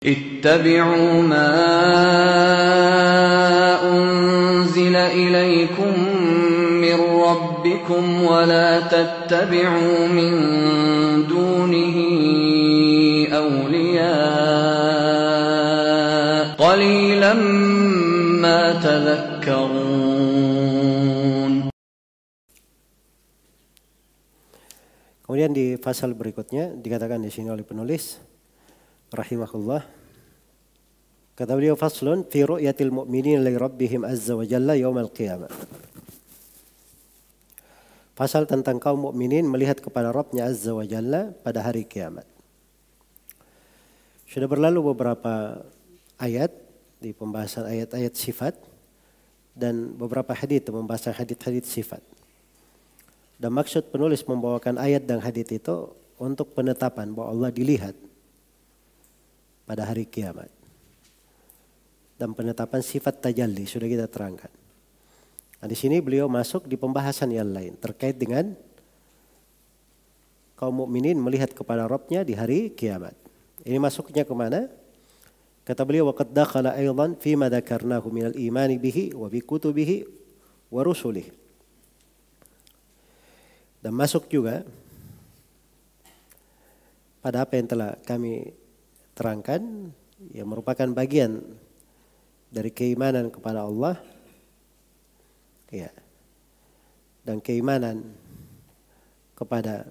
اتبعوا ما أنزل إليكم من ربكم ولا تتبعوا من دونه أولياء قليلا ما تذكرون. Kemudian di pasal berikutnya dikatakan di sini oleh penulis rahimahullah, kata beliau, faslun fi ru'yatil mu'minin li rabbihim azza wa jalla yaumal qiyamah. Pasal tentang kaum mukminin melihat kepada Rabb-Nya azza wa jalla pada hari kiamat. Sudah berlalu beberapa ayat di pembahasan ayat-ayat sifat dan beberapa hadits pembahasan hadits-hadits sifat. Dan maksud penulis membawakan ayat dan hadits itu untuk penetapan bahwa Allah dilihat pada hari kiamat. Dan penetapan sifat tajalli sudah kita terangkan. Nah, di sini beliau masuk di pembahasan yang lain terkait dengan kaum mukminin melihat kepada Rabb-Nya di hari kiamat. Ini masuknya kemana? Kata beliau, waqad dakhala aidan fi ma dzakarnahu minal imani bihi wa bi kutubihi wa rusulihi. Dan masuk juga pada apa yang telah kami terangkan yang merupakan bagian dari keimanan kepada Allah, ya, dan keimanan kepada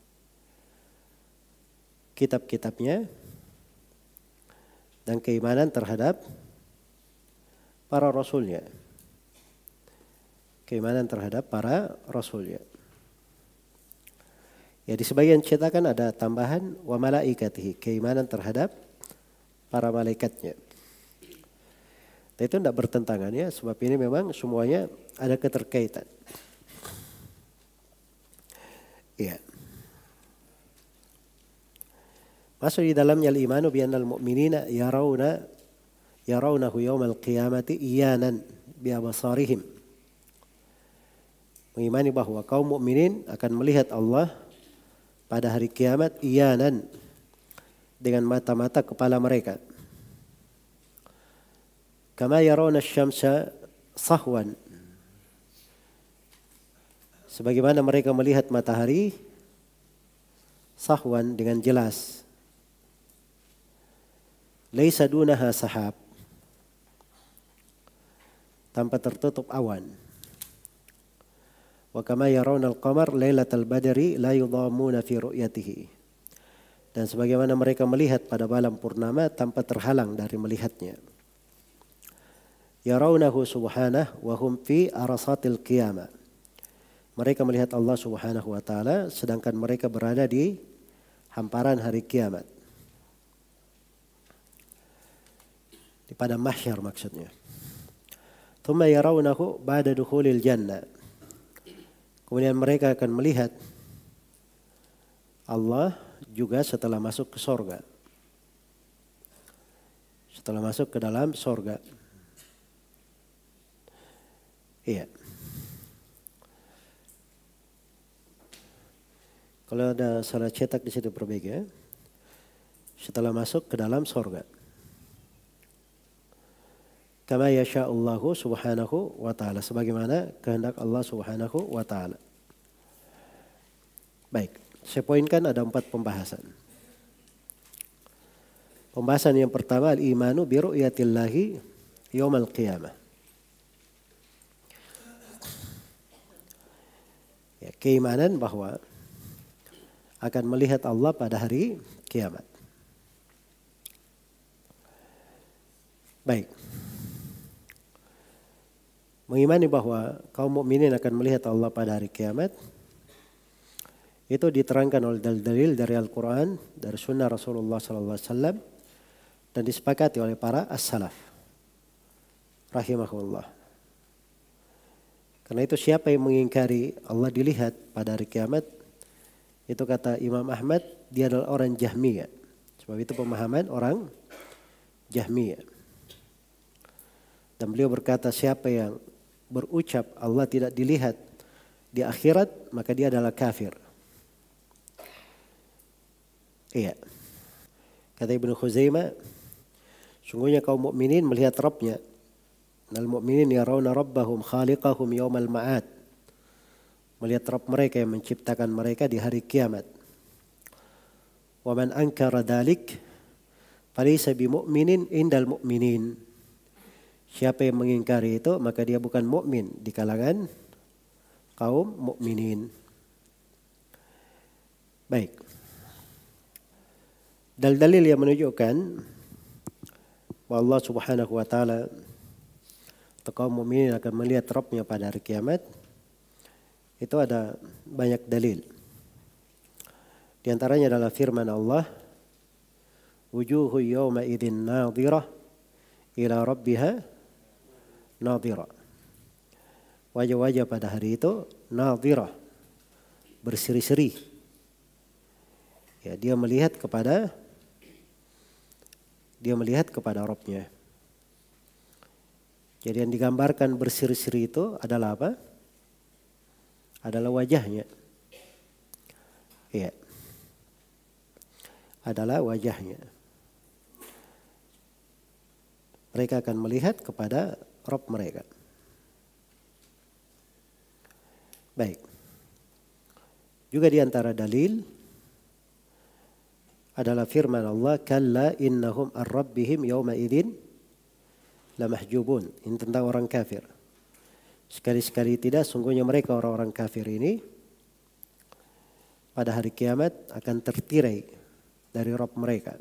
kitab-kitabnya dan keimanan terhadap para rasulnya, keimanan terhadap para rasulnya. Ya, di sebagian cetakan ada tambahan wa malaikatihi, keimanan terhadap para malaikatnya. Dan itu tidak bertentangan ya, sebab ini memang semuanya ada keterkaitan. Ya. Masuk di dalamnya al-imanu bi annal mu'minina yarawnahu yaumal qiyamati iyanan bi absarihim. Mengimani bahwa kaum mukminin akan melihat Allah pada hari kiamat iyanan dengan mata-mata kepala mereka. Kama yarawna asy-syamsa sahwan. Sebagaimana mereka melihat matahari sahwan dengan jelas. Laisa dunaha sahab. Tanpa tertutup awan. Wa kama yarawna al-qamar lailatal badri la yudhamuna fi ru'yatihi. Dan sebagaimana mereka melihat pada malam purnama tanpa terhalang dari melihatnya. Yarawnahu subhanahu wa hum fi arasatil qiyamah. Mereka melihat Allah Subhanahu wa taala sedangkan mereka berada di hamparan hari kiamat. Di padang mahsyar maksudnya. Thumma yarawnahu ba'da dukhulil jannah. Kemudian mereka akan melihat Allah juga setelah masuk ke sorga. Setelah masuk ke dalam sorga. Iya. Kalau ada salah cetak di situ perbaiki ya. Setelah masuk ke dalam sorga. Kama yasha'ullahu subhanahu wa ta'ala. Sebagaimana kehendak Allah subhanahu wa ta'ala. Baik, saya poinkan ada 4 pembahasan. Pembahasan yang pertama, al-imanu bi ru'yatillahi yaumal qiyamah. Ya, keimanan bahwa akan melihat Allah pada hari kiamat. Baik. Mengimani bahwa kaum mukminin akan melihat Allah pada hari kiamat itu diterangkan oleh dalil dari Al-Quran, dari Sunnah Rasulullah SAW dan disepakati oleh para as-salaf rahimahullah. Karena itu siapa yang mengingkari Allah dilihat pada hari kiamat, itu kata Imam Ahmad, dia adalah orang Jahmiyah. Sebab itu pemahaman orang Jahmiyah. Dan beliau berkata siapa yang berucap Allah tidak dilihat di akhirat, maka dia adalah kafir. Iya. Kata Ibnu Khuzaimah, Sungguhnya kaum mukminin melihat Rabbnya. Al mu'minin yarawna rabbahum khaliqahum yaumal ma'ad. Melihat Rabb mereka yang menciptakan mereka di hari kiamat. Wa man ankara dalik falaysa bimu'minin indal mu'minin. Siapa yang mengingkari itu maka dia bukan mukmin di kalangan kaum mukminin. Baik. Dalil yang menunjukkan bahwa Allah Subhanahu wa taala atau kaum mukminin akan melihat Rabb-nya pada hari kiamat, itu ada banyak dalil. Di antaranya adalah firman Allah, wujuhu yawma idzin nadhirah ila rabbiha nadhirah. Wajah-wajah pada hari itu nadhirah, berseri-seri. Ya, dia melihat kepada Rabb-nya. Jadi yang digambarkan berseri-seri itu adalah apa? Adalah wajahnya. Iya. Adalah wajahnya. Mereka akan melihat kepada Rabb mereka. Baik. Juga di antara dalil adalah firman Allah, kalla innahum ar-rabbihim yawma idzin lamahjubun. Ini tentang orang kafir. Sekali-sekali tidak, sungguhnya mereka orang-orang kafir ini pada hari kiamat akan tertirai dari Rabb mereka.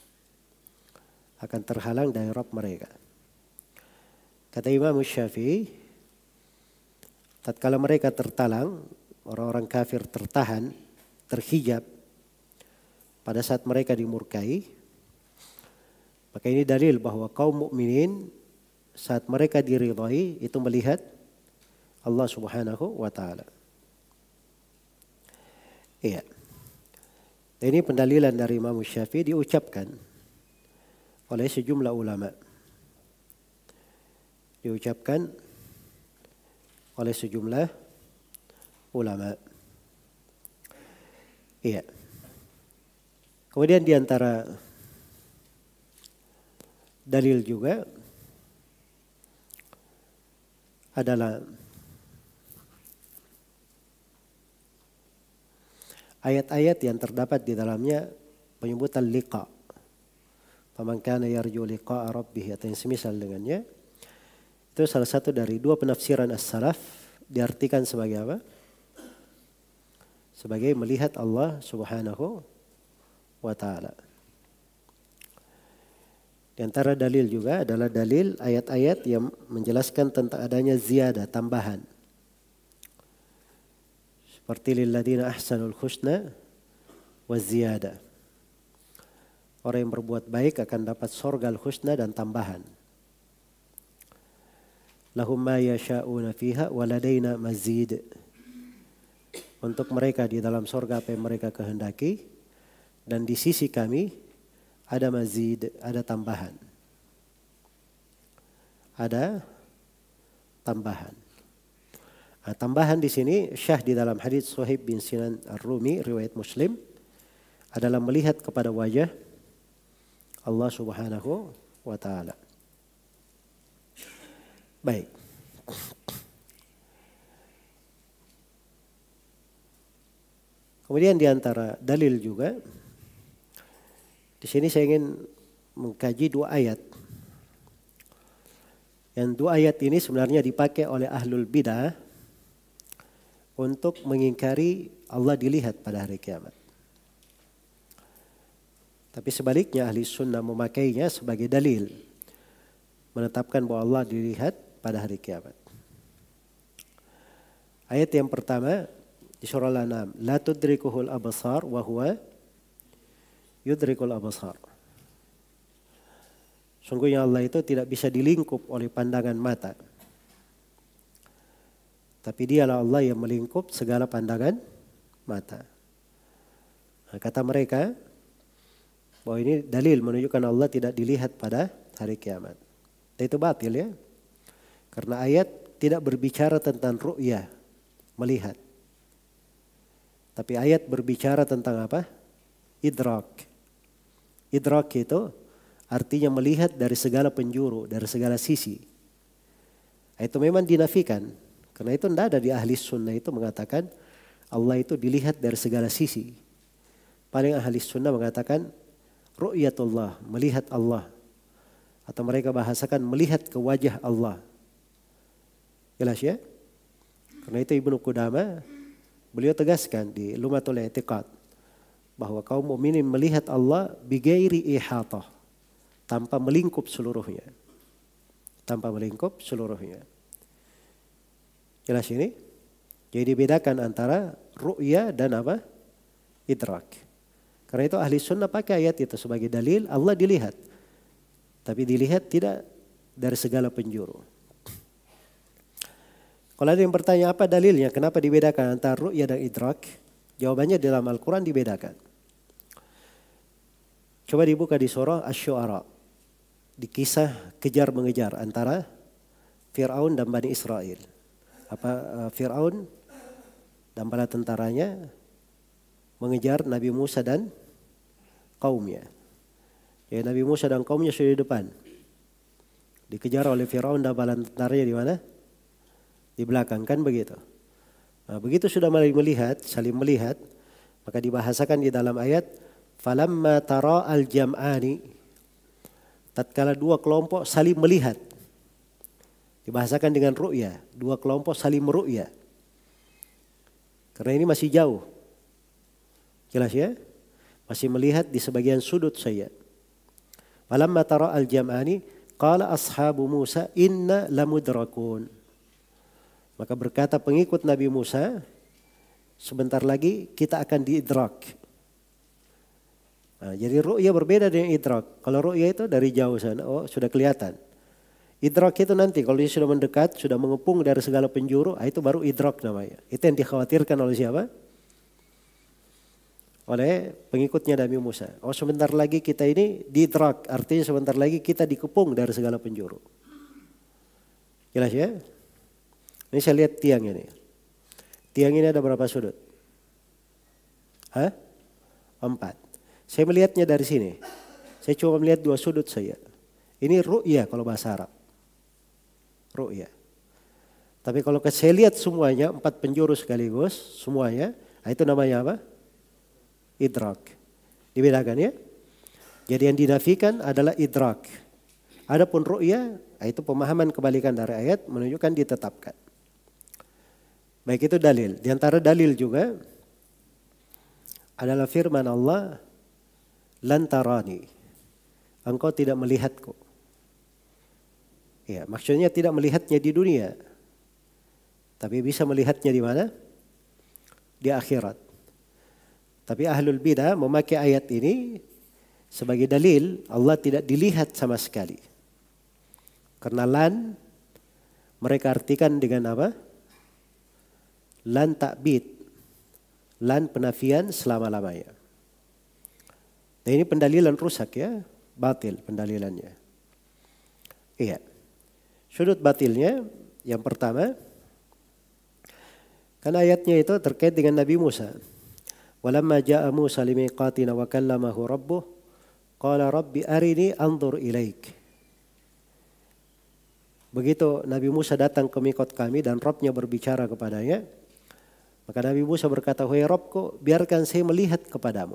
Akan terhalang dari Rabb mereka. Kata Imam Syafi'i, tatkala mereka tertalang, orang-orang kafir tertahan, terhijab, pada saat mereka dimurkai, maka ini dalil bahwa kaum mukminin saat mereka diridhai itu melihat Allah Subhanahu wa taala. Iya. Ini pendalilan dari Imam Syafi'i diucapkan oleh sejumlah ulama. Diucapkan oleh sejumlah ulama. Iya. Kemudian di antara dalil juga adalah ayat-ayat yang terdapat di dalamnya penyebutan liqa. Faman kana yarju liqa'a rabbih, atau yang semisal dengannya. Itu salah satu dari dua penafsiran as-salaf, diartikan sebagai apa? Sebagai melihat Allah Subhanahu wa ta'ala. Di antara dalil juga adalah dalil ayat-ayat yang menjelaskan tentang adanya ziyadah, tambahan. Seperti lilladzina ahsanul husna wa ziyadah. Orang yang berbuat baik akan dapat surga al-husna dan tambahan. Lahum ma yasha'una fiha wa ladaina mazid. Untuk mereka di dalam surga apa yang mereka kehendaki, dan di sisi kami ada mazid, ada tambahan. Ada tambahan. Nah, tambahan di sini syah di dalam hadits Suhaib bin Sinan Ar-Rumi riwayat Muslim adalah melihat kepada wajah Allah Subhanahu wa taala. Baik. Kemudian di antara dalil juga di sini saya ingin mengkaji dua ayat. Yang dua ayat ini sebenarnya dipakai oleh ahlul bidah untuk mengingkari Allah dilihat pada hari kiamat. Tapi sebaliknya ahli sunnah memakainya sebagai dalil, menetapkan bahwa Allah dilihat pada hari kiamat. Ayat yang pertama di surah Al-An'am, la tudrikuhul absar wa huwa yudrikul absar. Sungguhnya Allah itu tidak bisa dilingkup oleh pandangan mata. Tapi dialah Allah yang melingkup segala pandangan mata. Nah, kata mereka bahwa ini dalil menunjukkan Allah tidak dilihat pada hari kiamat. Dan itu batil ya. Karena ayat tidak berbicara tentang ru'yah, melihat. Tapi ayat berbicara tentang apa? Idrak. Idrak itu artinya melihat dari segala penjuru, dari segala sisi. Itu memang dinafikan. Karena itu tidak ada di ahli sunnah itu mengatakan Allah itu dilihat dari segala sisi. Paling ahli sunnah mengatakan ru'yatullah, melihat Allah. Atau mereka bahasakan melihat ke wajah Allah. Jelas ya? Karena itu Ibnu Qudamah beliau tegaskan di Lumatul I'tiqad bahwa kaum mukminin melihat Allah bighairi ihatah, tanpa melingkup seluruhnya. Tanpa melingkup seluruhnya. Jelas ini? Jadi dibedakan antara ru'ya dan apa? Idrak. Karena itu ahli sunnah pakai ayat itu sebagai dalil Allah dilihat. Tapi dilihat tidak dari segala penjuru. Kalau ada yang bertanya apa dalilnya, kenapa dibedakan antara ru'ya dan idrak? Jawabannya dalam Al-Quran dibedakan. Coba dibuka di surah Asy-Syu'ara. Di kisah kejar mengejar antara Fir'aun dan Bani Israel. Fir'aun dan bala tentaranya mengejar Nabi Musa dan kaumnya. Ya, Nabi Musa dan kaumnya sudah di depan. Dikejar oleh Fir'aun dan bala tentaranya di mana? Di belakang, kan begitu. Nah, begitu sudah mulai melihat, saling melihat, maka dibahasakan di dalam ayat falamma tara al-jam'ani, tatkala dua kelompok saling melihat. Dibahasakan dengan ru'ya, dua kelompok saling meru'ya. Karena ini masih jauh. Jelas ya? Masih melihat di sebagian sudut saya. Falamma tara al-jam'ani qala ashabu Musa inna lamudrakun. Maka berkata pengikut Nabi Musa, sebentar lagi kita akan diidrak. Nah, jadi ru'ya berbeda dengan idrak. Kalau ru'ya itu dari jauh sana, oh sudah kelihatan. Idrak itu nanti kalau dia sudah mendekat, sudah mengepung dari segala penjuru, itu baru idrak namanya. Itu yang dikhawatirkan oleh siapa? Oleh pengikutnya Nabi Musa. Oh sebentar lagi kita ini diidrak, artinya sebentar lagi kita dikepung dari segala penjuru. Jelas ya? Ini saya lihat tiang ini. Tiang ini ada berapa sudut? 4. Saya melihatnya dari sini. Saya cuma melihat 2 sudut saya. Ini ru'ya kalau bahasa Arab. Ru'ya. Tapi kalau saya lihat semuanya, 4 penjuru sekaligus, semuanya, itu namanya apa? Idrak. Dibedakan ya? Jadi yang dinafikan adalah idrak. Adapun ru'ya, itu pemahaman kebalikan dari ayat menunjukkan ditetapkan. Baik itu dalil. Di antara dalil juga adalah firman Allah, lan tarani, engkau tidak melihatku. Ya, maksudnya tidak melihatnya di dunia, tapi bisa melihatnya di mana? Di akhirat. Tapi ahlul bidah memakai ayat ini sebagai dalil Allah tidak dilihat sama sekali. Karena lan mereka artikan dengan apa? Lan ta'bid, lan penafian selama-lamanya. Nah ini pendalilan rusak ya, batil pendalilannya. Iya. Sudut batilnya yang pertama, kan ayatnya itu terkait dengan Nabi Musa. Walamma ja'a Musa limiqatina wa kallamahu rabbuh, qala rabbi arini anzur ilaik. Begitu Nabi Musa datang ke miqat kami dan Rabbnya berbicara kepadanya, maka Nabi Musa berkata, "Wahai Rabbku, biarkan saya melihat kepadamu."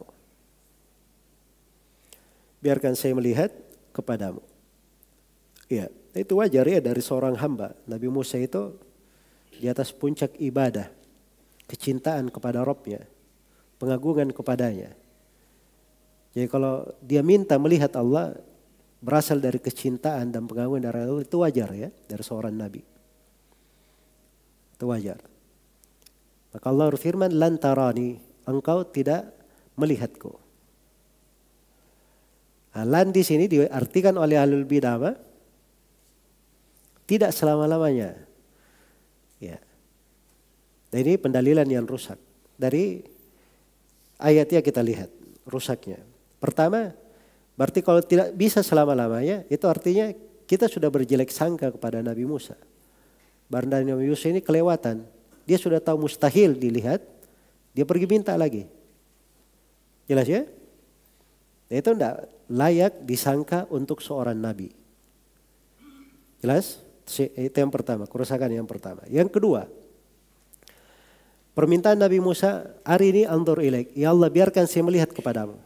Biarkan saya melihat kepadamu. Ya, itu wajar ya dari seorang hamba. Nabi Musa itu di atas puncak ibadah, kecintaan kepada Rabbnya, pengagungan kepadanya. Jadi kalau dia minta melihat Allah, berasal dari kecintaan dan pengagungan dari Allah, itu wajar ya dari seorang Nabi. Itu wajar. Maka Allah berfirman, lan tarani, engkau tidak melihatku. Nah, lan di sini diartikan oleh ahlul bidah apa? Tidak selama-lamanya. Ya. Dan ini pendalilan yang rusak. Dari ayatnya kita lihat rusaknya. Pertama, berarti kalau tidak bisa selama-lamanya, itu artinya kita sudah berjelek sangka kepada Nabi Musa. Bahwa Nabi Musa ini kelewatan. Dia sudah tahu mustahil dilihat, dia pergi minta lagi. Jelas ya? Itu tidak layak disangka untuk seorang nabi. Jelas? Itu yang pertama, kerusakan yang pertama. Yang kedua, permintaan Nabi Musa, hari ini anzur ilaik, ya Allah biarkan saya melihat kepadamu.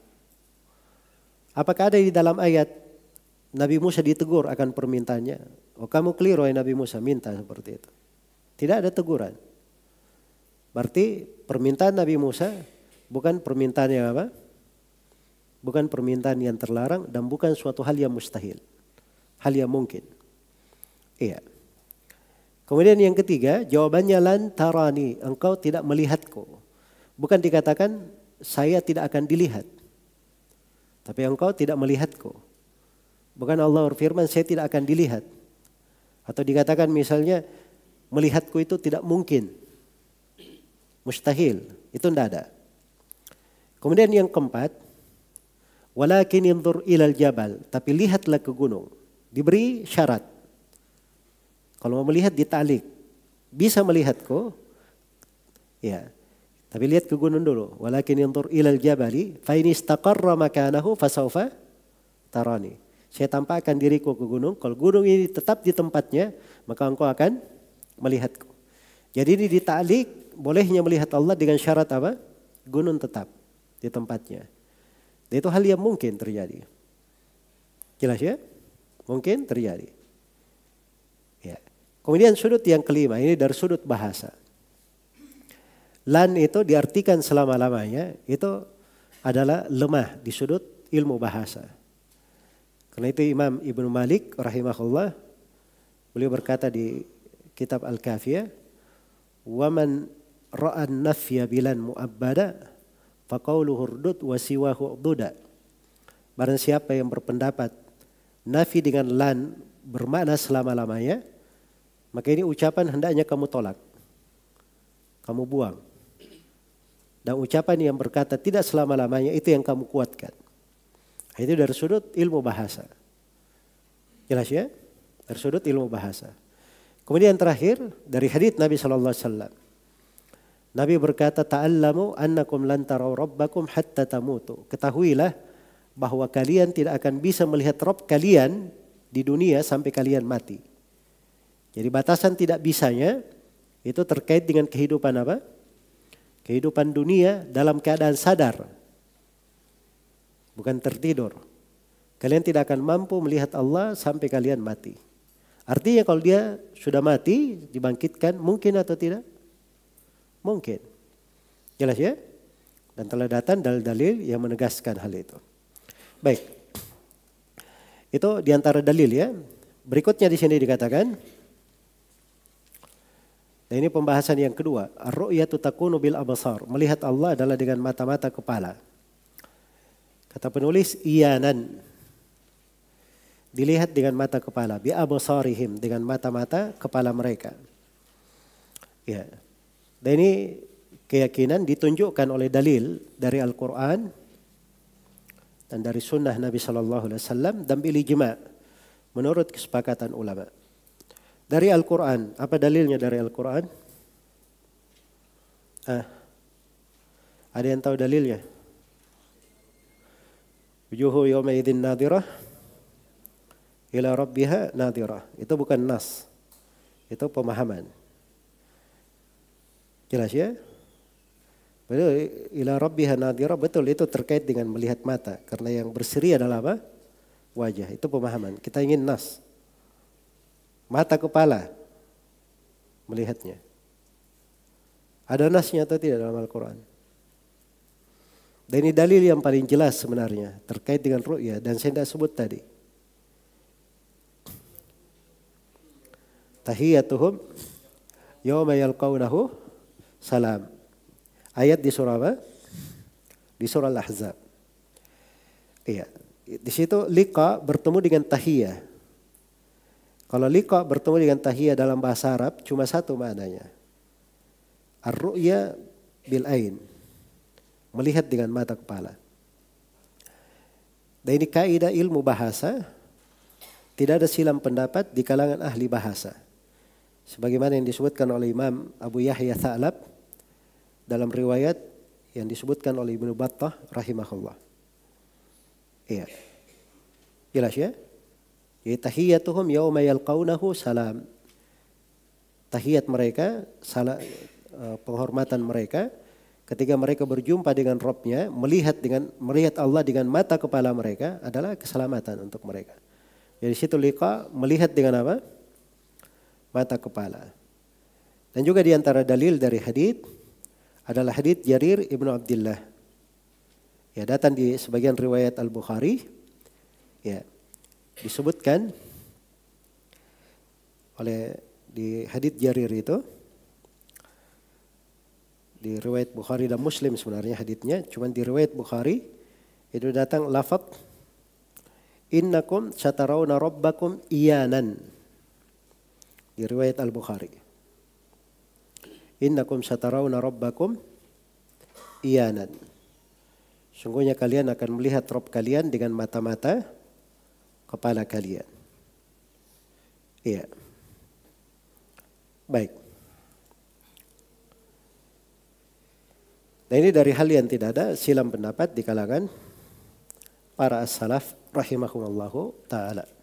Apakah ada di dalam ayat Nabi Musa ditegur akan permintaannya? Oh kamu keliru ya Nabi Musa, minta seperti itu. Tidak ada teguran. Berarti permintaan Nabi Musa bukan permintaan yang apa? Bukan permintaan yang terlarang dan bukan suatu hal yang mustahil. Hal yang mungkin. Iya. Kemudian yang ketiga, jawabannya lan tarani, engkau tidak melihatku. Bukan dikatakan saya tidak akan dilihat. Tapi engkau tidak melihatku. Bukan Allah berfirman saya tidak akan dilihat. Atau dikatakan misalnya melihatku itu tidak mungkin. Mustahil, itu tidak ada. Kemudian yang keempat, walakin yanzur ilal jabal, tapi lihatlah ke gunung. Diberi syarat. Kalau mau melihat ditalik, bisa melihatku, ya. Tapi lihat ke gunung dulu. Walakin yanzur ilal jabali, fa in istaqarra makanahu fasawfa tarani. Saya tampakkan diriku ke gunung. Kalau gunung ini tetap di tempatnya, maka engkau akan melihatku. Jadi ini ditalik, bolehnya melihat Allah dengan syarat apa? Gunung tetap di tempatnya. Dan itu hal yang mungkin terjadi. Jelas ya? Mungkin terjadi. Ya. Kemudian sudut yang kelima, ini dari sudut bahasa. Lan itu diartikan selama-lamanya, itu adalah lemah di sudut ilmu bahasa. Karena itu Imam Ibnu Malik rahimahullah, beliau berkata di kitab Al-Kafiyah, "Waman ra'an nafya bilan mu'abbada, faqauluhu urdud wa siwahu ududa." Barang siapa yang berpendapat nafi dengan lan bermakna selama-lamanya, maka ini ucapan hendaknya kamu tolak. Kamu buang. Dan ucapan yang berkata tidak selama-lamanya itu yang kamu kuatkan. Itu dari sudut ilmu bahasa. Jelas ya? Dari sudut ilmu bahasa. Kemudian terakhir dari hadits Nabi SAW. Nabi berkata, ta'allamu annakum lan tarau rabbakum hatta tamutu. Ketahuilah bahwa kalian tidak akan bisa melihat Rabb kalian di dunia sampai kalian mati. Jadi batasan tidak bisanya itu terkait dengan kehidupan apa? Kehidupan dunia dalam keadaan sadar. Bukan tertidur. Kalian tidak akan mampu melihat Allah sampai kalian mati. Artinya kalau dia sudah mati, dibangkitkan, mungkin atau tidak? Mungkin. Jelas ya? Dan telah datang dalil-dalil yang menegaskan hal itu. Baik. Itu diantara dalil ya. Berikutnya di sini dikatakan, dan ini pembahasan yang kedua, ar-ru'yatu takunu bil absar. Melihat Allah adalah dengan mata-mata kepala. Kata penulis, iyanan. Dilihat dengan mata kepala, bi absarihim, dengan mata-mata kepala mereka. Ya. Dan ini keyakinan ditunjukkan oleh dalil dari Al-Quran dan dari sunnah Nabi SAW dan bil ijma' menurut kesepakatan ulama. Dari Al-Quran, apa dalilnya dari Al-Quran? Ada yang tahu dalilnya? Wujuhu yawma idzin nadhirah ila rabbiha nadhirah. Itu bukan nas. Itu pemahaman. Jelas ya? Betul, ila rabbiha nadhirah, betul itu terkait dengan melihat mata. Karena yang berseri adalah apa? Wajah. Itu pemahaman. Kita ingin nas. Mata kepala melihatnya. Ada nasnya atau tidak dalam Al-Quran? Dan ini dalil yang paling jelas sebenarnya terkait dengan ru'ya dan saya tidak sebut tadi. Tahiyyatuhum yawma yalqawnahu salam. Ayat di surah apa? Di surah Al-Ahzab. Iya, di situ liqa bertemu dengan tahiyyah. Kalau liqa bertemu dengan tahiyyah dalam bahasa Arab cuma satu maknanya. Ar-ru'ya bil ain. Melihat dengan mata kepala. Dan ini kaidah ilmu bahasa. Tidak ada silam pendapat di kalangan ahli bahasa. Sebagaimana yang disebutkan oleh Imam Abu Yahya Tha'lab dalam riwayat yang disebutkan oleh Ibnu Battah rahimahullah. Iya. Jelas ya? Jadi tahiyyatuhum yauma yalqaunahu salam. Tahiyat mereka, penghormatan mereka ketika mereka berjumpa dengan Rabb-nya, melihat Allah dengan mata kepala mereka adalah keselamatan untuk mereka. Jadi situ liqa melihat dengan apa? Mata kepala. Dan juga di antara dalil dari hadits adalah hadits Jarir ibnu Abdullah. Ya, datang di sebagian riwayat Al-Bukhari. Ya, disebutkan di hadits Jarir itu, di riwayat Bukhari dan Muslim sebenarnya haditsnya, cuman di riwayat Bukhari itu datang lafaz innakum satarawna rabbakum iyanan. Di riwayat Al-Bukhari. Innakum satarawna rabbakum iyanan. Sungguhnya kalian akan melihat Rabb kalian dengan mata-mata kepala kalian. Iya. Baik. Nah, ini dari hal yang tidak ada silam pendapat di kalangan para as-salaf rahimahumullahu ta'ala.